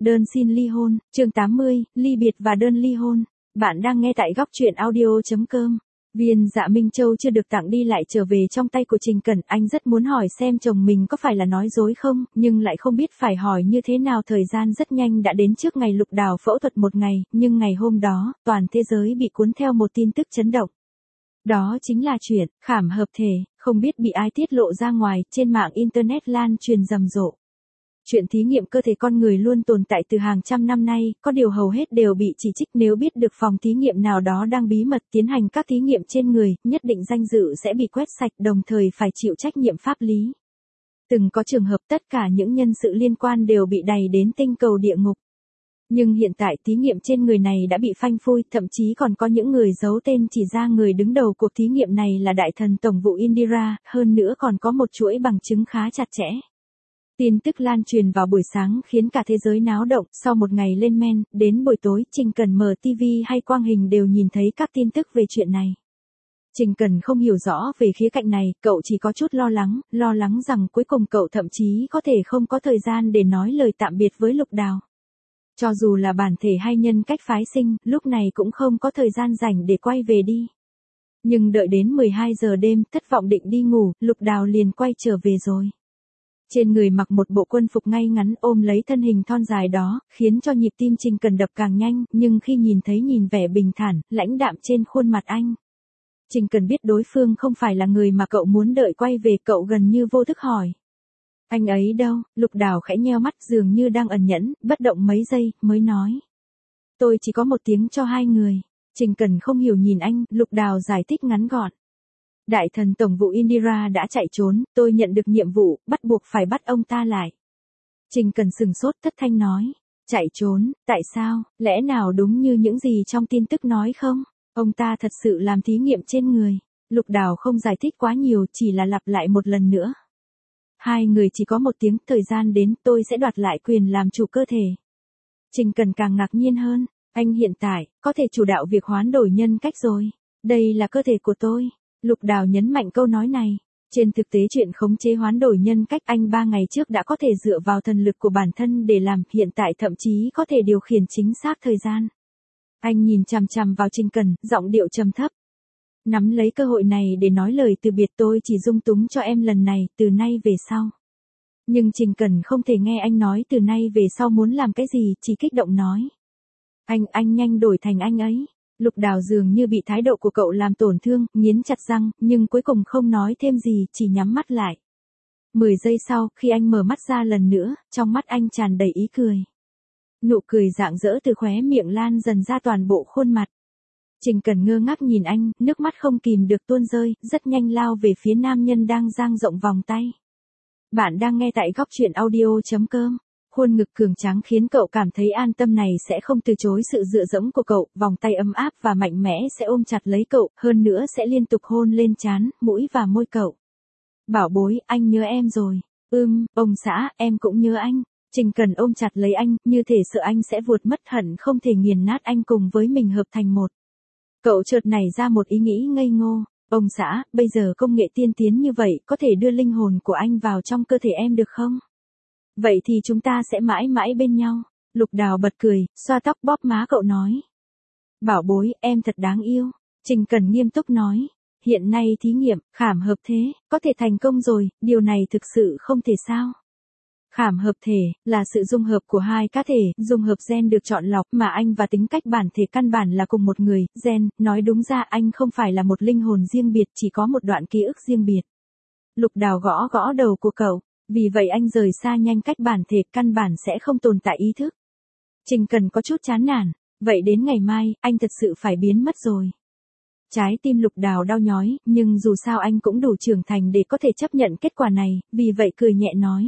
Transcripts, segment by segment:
Đơn xin ly hôn, chương 80, ly biệt và đơn ly hôn. Bạn đang nghe tại góc truyện audio.com. Viên Dạ Minh Châu chưa được tặng đi lại trở về trong tay của Trình Cẩn, anh rất muốn hỏi xem chồng mình có phải là nói dối không, nhưng lại không biết phải hỏi như thế nào. Thời gian rất nhanh đã đến trước ngày Lục Đào phẫu thuật một ngày, nhưng ngày hôm đó, toàn thế giới bị cuốn theo một tin tức chấn động. Đó chính là chuyện khảm hợp thể, không biết bị ai tiết lộ ra ngoài, trên mạng Internet lan truyền rầm rộ. Chuyện thí nghiệm cơ thể con người luôn tồn tại từ hàng trăm năm nay, có điều hầu hết đều bị chỉ trích. Nếu biết được phòng thí nghiệm nào đó đang bí mật tiến hành các thí nghiệm trên người, nhất định danh dự sẽ bị quét sạch, đồng thời phải chịu trách nhiệm pháp lý. Từng có trường hợp tất cả những nhân sự liên quan đều bị đày đến tinh cầu địa ngục. Nhưng hiện tại thí nghiệm trên người này đã bị phanh phui, thậm chí còn có những người giấu tên chỉ ra người đứng đầu cuộc thí nghiệm này là đại thần tổng vụ Indira, hơn nữa còn có một chuỗi bằng chứng khá chặt chẽ. Tin tức lan truyền vào buổi sáng khiến cả thế giới náo động, sau một ngày lên men, đến buổi tối, Trình Cẩn mở TV hay quang hình đều nhìn thấy các tin tức về chuyện này. Trình Cẩn không hiểu rõ về khía cạnh này, cậu chỉ có chút lo lắng rằng cuối cùng cậu thậm chí có thể không có thời gian để nói lời tạm biệt với Lục Đào. Cho dù là bản thể hay nhân cách phái sinh, lúc này cũng không có thời gian rảnh để quay về đi. Nhưng đợi đến 12 giờ đêm, thất vọng định đi ngủ, Lục Đào liền quay trở về rồi. Trên người mặc một bộ quân phục ngay ngắn ôm lấy thân hình thon dài đó, khiến cho nhịp tim Trình Cẩn đập càng nhanh, nhưng khi nhìn vẻ bình thản, lãnh đạm trên khuôn mặt anh, Trình Cẩn biết đối phương không phải là người mà cậu muốn đợi quay về. Cậu gần như vô thức hỏi: anh ấy đâu? Lục Đào khẽ nheo mắt, dường như đang ẩn nhẫn, bất động mấy giây, mới nói: tôi chỉ có một tiếng cho hai người. Trình Cẩn không hiểu nhìn anh, Lục Đào giải thích ngắn gọn: đại thần tổng vụ Indira đã chạy trốn, tôi nhận được nhiệm vụ, bắt buộc phải bắt ông ta lại. Trình Cẩn sừng sốt, thất thanh nói: chạy trốn, tại sao, lẽ nào đúng như những gì trong tin tức nói không? Ông ta thật sự làm thí nghiệm trên người. Lục Đào không giải thích quá nhiều, chỉ là lặp lại một lần nữa: hai người chỉ có một tiếng, thời gian đến, tôi sẽ đoạt lại quyền làm chủ cơ thể. Trình Cẩn càng ngạc nhiên hơn: anh hiện tại, có thể chủ đạo việc hoán đổi nhân cách rồi. Đây là cơ thể của tôi. Lục Đào nhấn mạnh câu nói này. Trên thực tế chuyện khống chế hoán đổi nhân cách anh 3 ngày trước đã có thể dựa vào thần lực của bản thân để làm, hiện tại thậm chí có thể điều khiển chính xác thời gian. Anh nhìn chằm chằm vào Trình Cẩn, giọng điệu trầm thấp: nắm lấy cơ hội này để nói lời từ biệt, tôi chỉ dung túng cho em lần này, từ nay về sau. Nhưng Trình Cẩn không thể nghe anh nói từ nay về sau muốn làm cái gì, chỉ kích động nói: anh nhanh đổi thành anh ấy. Lục Đào dường như bị thái độ của cậu làm tổn thương, nghiến chặt răng, nhưng cuối cùng không nói thêm gì, chỉ nhắm mắt lại. 10 giây sau, khi anh mở mắt ra lần nữa, trong mắt anh tràn đầy ý cười. Nụ cười rạng rỡ từ khóe miệng lan dần ra toàn bộ khuôn mặt. Trình Cẩn ngơ ngác nhìn anh, nước mắt không kìm được tuôn rơi, rất nhanh lao về phía nam nhân đang dang rộng vòng tay. Bạn đang nghe tại góc truyện audio.com. Khuôn ngực cường tráng khiến cậu cảm thấy an tâm, này sẽ không từ chối sự dựa dẫm của cậu, vòng tay ấm áp và mạnh mẽ sẽ ôm chặt lấy cậu, hơn nữa sẽ liên tục hôn lên trán, mũi và môi cậu. Bảo bối, anh nhớ em rồi. Ông xã, em cũng nhớ anh. Trình Cẩn ôm chặt lấy anh, như thể sợ anh sẽ vuột mất, hận không thể nghiền nát anh cùng với mình hợp thành một. Cậu chợt nảy ra một ý nghĩ ngây ngô: ông xã, bây giờ công nghệ tiên tiến như vậy, có thể đưa linh hồn của anh vào trong cơ thể em được không? Vậy thì chúng ta sẽ mãi mãi bên nhau. Lục Đào bật cười, xoa tóc bóp má cậu nói: bảo bối, em thật đáng yêu. Trình Cẩn nghiêm túc nói: hiện nay thí nghiệm khảm hợp thế có thể thành công rồi, điều này thực sự không thể sao? Khảm hợp thể là sự dung hợp của hai cá thể, dung hợp gen được chọn lọc, mà anh và tính cách bản thể căn bản là cùng một người. Gen, nói đúng ra anh không phải là một linh hồn riêng biệt, chỉ có một đoạn ký ức riêng biệt. Lục Đào gõ gõ đầu của cậu: vì vậy anh rời xa nhanh cách bản thể, căn bản sẽ không tồn tại ý thức. Trình Cẩn có chút chán nản: vậy đến ngày mai, anh thật sự phải biến mất rồi. Trái tim Lục Đào đau nhói, nhưng dù sao anh cũng đủ trưởng thành để có thể chấp nhận kết quả này, vì vậy cười nhẹ nói: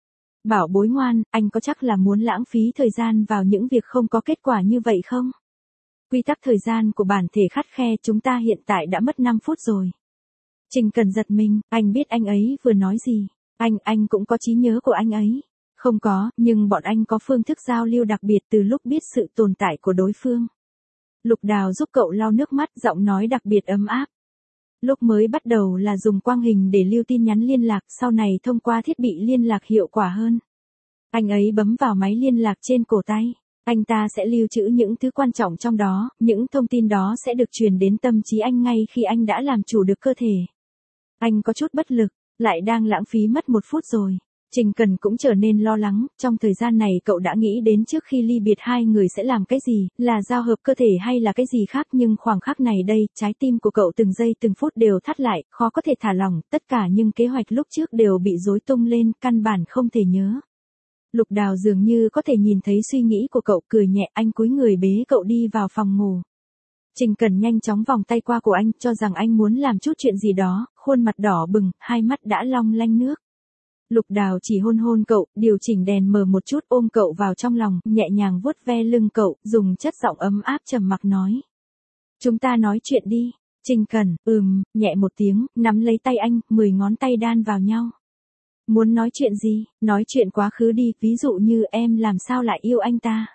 bảo bối ngoan, anh có chắc là muốn lãng phí thời gian vào những việc không có kết quả như vậy không? Quy tắc thời gian của bản thể khắt khe, chúng ta hiện tại đã mất 5 phút rồi. Trình Cẩn giật mình, anh biết anh ấy vừa nói gì. Anh cũng có trí nhớ của anh ấy. Không có, nhưng bọn anh có phương thức giao lưu đặc biệt từ lúc biết sự tồn tại của đối phương. Lục Đào giúp cậu lau nước mắt, giọng nói đặc biệt ấm áp. Lúc mới bắt đầu là dùng quang hình để lưu tin nhắn liên lạc, sau này thông qua thiết bị liên lạc hiệu quả hơn. Anh ấy bấm vào máy liên lạc trên cổ tay. Anh ta sẽ lưu trữ những thứ quan trọng trong đó, những thông tin đó sẽ được truyền đến tâm trí anh ngay khi anh đã làm chủ được cơ thể. Anh có chút bất lực, lại đang lãng phí mất 1 phút rồi. Trình Cần cũng trở nên lo lắng, trong thời gian này cậu đã nghĩ đến trước khi ly biệt hai người sẽ làm cái gì, là giao hợp cơ thể hay là cái gì khác, nhưng khoảng khắc này đây, trái tim của cậu từng giây từng phút đều thắt lại, khó có thể thả lỏng, tất cả những kế hoạch lúc trước đều bị rối tung lên, căn bản không thể nhớ. Lục Đào dường như có thể nhìn thấy suy nghĩ của cậu, cười nhẹ, anh cúi người bế cậu đi vào phòng ngủ. Trình Cần nhanh chóng vòng tay qua cổ anh, cho rằng anh muốn làm chút chuyện gì đó, khuôn mặt đỏ bừng, hai mắt đã long lanh nước. Lục Đào chỉ hôn hôn cậu, điều chỉnh đèn mờ một chút, ôm cậu vào trong lòng, nhẹ nhàng vuốt ve lưng cậu, dùng chất giọng ấm áp trầm mặc nói. Chúng ta nói chuyện đi. Trình Cần, nhẹ một tiếng, nắm lấy tay anh, 10 ngón tay đan vào nhau. Muốn nói chuyện gì? Nói chuyện quá khứ đi, ví dụ như em làm sao lại yêu anh ta.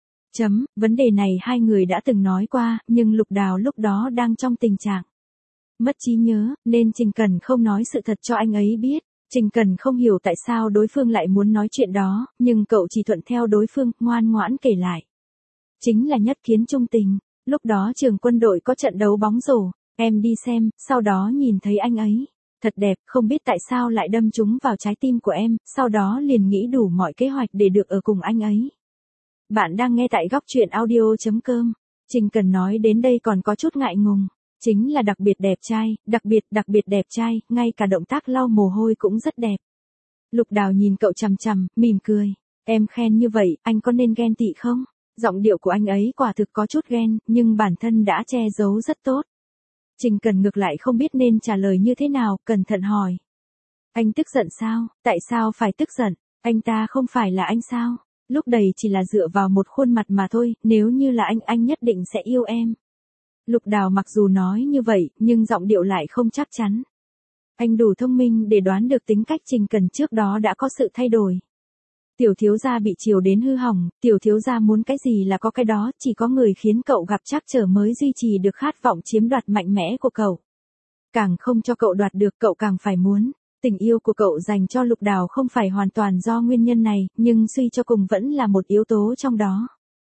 Vấn đề này hai người đã từng nói qua, nhưng Lục Đào lúc đó đang trong tình trạng mất trí nhớ, nên Trình Cần không nói sự thật cho anh ấy biết. Trình Cần không hiểu tại sao đối phương lại muốn nói chuyện đó, nhưng cậu chỉ thuận theo đối phương, ngoan ngoãn kể lại. Chính là nhất kiến trung tình, lúc đó trường quân đội có trận đấu bóng rổ, em đi xem, sau đó nhìn thấy anh ấy. Thật đẹp, không biết tại sao lại đâm trúng vào trái tim của em, sau đó liền nghĩ đủ mọi kế hoạch để được ở cùng anh ấy. Bạn đang nghe tại góc truyện audio.com. Trình Cần nói đến đây còn có chút ngại ngùng. Chính là đặc biệt đẹp trai, đặc biệt đẹp trai, ngay cả động tác lau mồ hôi cũng rất đẹp. Lục Đào nhìn cậu chằm chằm, mỉm cười. Em khen như vậy, anh có nên ghen tị không? Giọng điệu của anh ấy quả thực có chút ghen, nhưng bản thân đã che giấu rất tốt. Trình Cần ngược lại không biết nên trả lời như thế nào, cẩn thận hỏi. Anh tức giận sao? Tại sao phải tức giận? Anh ta không phải là anh sao? Lúc đầy chỉ là dựa vào một khuôn mặt mà thôi, nếu như là anh nhất định sẽ yêu em. Lục Đào mặc dù nói như vậy, nhưng giọng điệu lại không chắc chắn. Anh đủ thông minh để đoán được tính cách Trình Cần trước đó đã có sự thay đổi. Tiểu thiếu gia bị chiều đến hư hỏng, tiểu thiếu gia muốn cái gì là có cái đó, chỉ có người khiến cậu gặp trắc trở mới duy trì được khát vọng chiếm đoạt mạnh mẽ của cậu. Càng không cho cậu đoạt được cậu càng phải muốn. Tình yêu của cậu dành cho Lục Đào không phải hoàn toàn do nguyên nhân này, nhưng suy cho cùng vẫn là một yếu tố trong đó.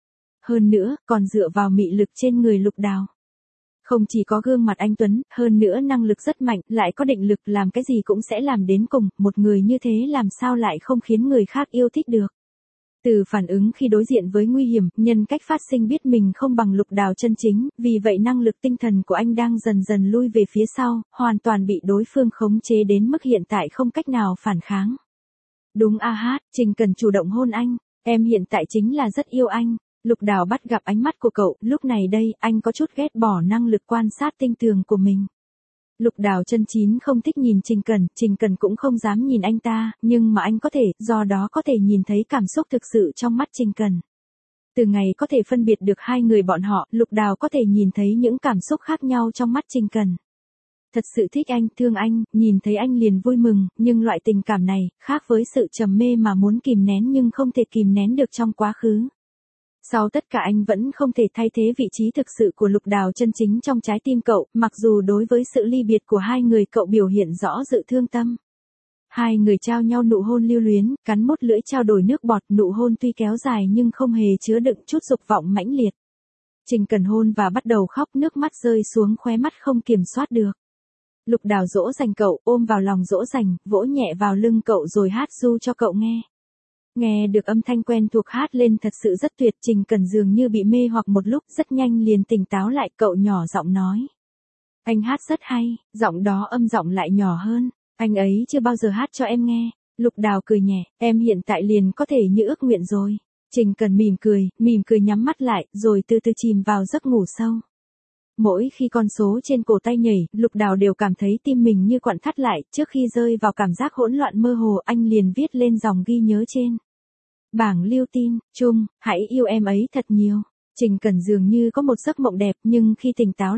Hơn nữa, còn dựa vào mị lực trên người Lục Đào. Không chỉ có gương mặt anh tuấn, hơn nữa năng lực rất mạnh, lại có định lực, làm cái gì cũng sẽ làm đến cùng, một người như thế làm sao lại không khiến người khác yêu thích được. Từ phản ứng khi đối diện với nguy hiểm, nhân cách phát sinh biết mình không bằng Lục Đào chân chính, vì vậy năng lực tinh thần của anh đang dần dần lui về phía sau, hoàn toàn bị đối phương khống chế đến mức hiện tại không cách nào phản kháng. Đúng Trình Cần chủ động hôn anh, em hiện tại chính là rất yêu anh. Lục Đào bắt gặp ánh mắt của cậu, lúc này đây, anh có chút ghét bỏ năng lực quan sát tinh tường của mình. Lục Đào chân chín không thích nhìn Trình Cần cũng không dám nhìn anh ta, nhưng mà anh có thể, do đó có thể nhìn thấy cảm xúc thực sự trong mắt Trình Cần. Từ ngày có thể phân biệt được hai người bọn họ, Lục Đào có thể nhìn thấy những cảm xúc khác nhau trong mắt Trình Cần. Thật sự thích anh, thương anh, nhìn thấy anh liền vui mừng, nhưng loại tình cảm này, khác với sự trầm mê mà muốn kìm nén nhưng không thể kìm nén được trong quá khứ. Sau tất cả anh vẫn không thể thay thế vị trí thực sự của Lục Đào chân chính trong trái tim cậu, mặc dù đối với sự ly biệt của hai người cậu biểu hiện rõ sự thương tâm. Hai người trao nhau nụ hôn lưu luyến, cắn mốt lưỡi trao đổi nước bọt, nụ hôn tuy kéo dài nhưng không hề chứa đựng chút dục vọng mãnh liệt. Trình Cần hôn và bắt đầu khóc, nước mắt rơi xuống khóe mắt không kiểm soát được. Lục Đào dỗ dành cậu, ôm vào lòng dỗ dành, vỗ nhẹ vào lưng cậu rồi hát ru cho cậu nghe. Nghe được âm thanh quen thuộc hát lên thật sự rất tuyệt, Trình Cần dường như bị mê hoặc một lúc, rất nhanh liền tỉnh táo lại, cậu nhỏ giọng nói. Anh hát rất hay, giọng đó âm giọng lại nhỏ hơn, anh ấy chưa bao giờ hát cho em nghe. Lục Đào cười nhẹ, em hiện tại liền có thể như ước nguyện rồi. Trình Cần mỉm cười nhắm mắt lại, rồi từ từ chìm vào giấc ngủ sâu. Mỗi khi con số trên cổ tay nhảy, Lục Đào đều cảm thấy tim mình như quặn thắt lại, trước khi rơi vào cảm giác hỗn loạn mơ hồ, anh liền viết lên dòng ghi nhớ trên bảng lưu tin, Trung, hãy yêu em ấy thật nhiều. Trình Cần dường như có một giấc mộng đẹp, nhưng khi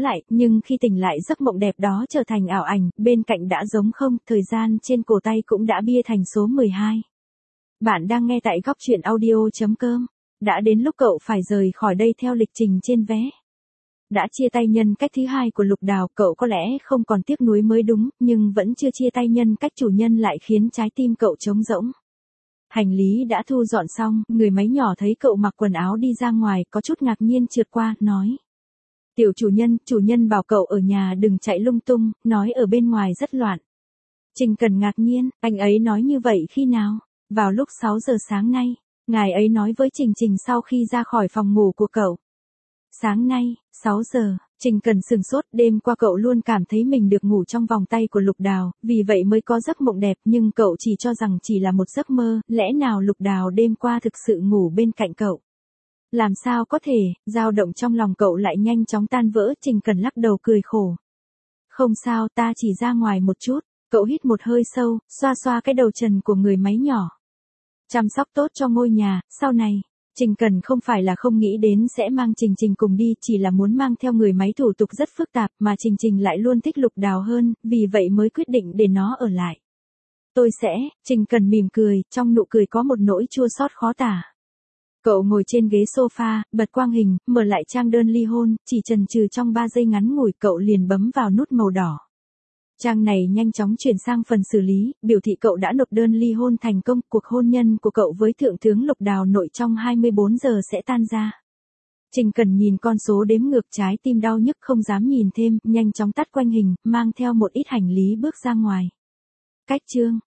tỉnh lại giấc mộng đẹp đó trở thành ảo ảnh, bên cạnh đã giống không, thời gian trên cổ tay cũng đã bia thành số 12. Bạn đang nghe tại góc truyện audio.com. Đã đến lúc cậu phải rời khỏi đây theo lịch trình trên vé. Đã chia tay nhân cách thứ hai của Lục Đào, cậu có lẽ không còn tiếc nuối mới đúng, nhưng vẫn chưa chia tay nhân cách chủ nhân lại khiến trái tim cậu trống rỗng. Hành lý đã thu dọn xong, người máy nhỏ thấy cậu mặc quần áo đi ra ngoài, có chút ngạc nhiên trượt qua, nói. Tiểu chủ nhân bảo cậu ở nhà đừng chạy lung tung, nói ở bên ngoài rất loạn. Trình Cần ngạc nhiên, anh ấy nói như vậy khi nào? Vào lúc 6 giờ sáng nay, ngài ấy nói với Trình sau khi ra khỏi phòng ngủ của cậu. Sáng nay, 6 giờ, Trình Cần sừng sốt, đêm qua cậu luôn cảm thấy mình được ngủ trong vòng tay của Lục Đào, vì vậy mới có giấc mộng đẹp, nhưng cậu chỉ cho rằng chỉ là một giấc mơ, lẽ nào Lục Đào đêm qua thực sự ngủ bên cạnh cậu? Làm sao có thể, dao động trong lòng cậu lại nhanh chóng tan vỡ, Trình Cần lắc đầu cười khổ. Không sao, ta chỉ ra ngoài một chút, cậu hít một hơi sâu, xoa xoa cái đầu trần của người máy nhỏ. Chăm sóc tốt cho ngôi nhà, sau này. Trình Cần không phải là không nghĩ đến sẽ mang Trình cùng đi, chỉ là muốn mang theo người máy thủ tục rất phức tạp mà Trình lại luôn thích Lục Đào hơn, vì vậy mới quyết định để nó ở lại. Tôi sẽ, Trình Cần mỉm cười, trong nụ cười có một nỗi chua xót khó tả. Cậu ngồi trên ghế sofa, bật quang hình, mở lại trang đơn ly hôn, chỉ chần chừ trong 3 giây ngắn ngủi cậu liền bấm vào nút màu đỏ. Trang này nhanh chóng chuyển sang phần xử lý, biểu thị cậu đã nộp đơn ly hôn thành công, cuộc hôn nhân của cậu với Thượng tướng Lục Đào nội trong 24 giờ sẽ tan ra. Trình Cần nhìn con số đếm ngược, trái tim đau nhức không dám nhìn thêm, nhanh chóng tắt quanh hình, mang theo một ít hành lý bước ra ngoài. Cách chương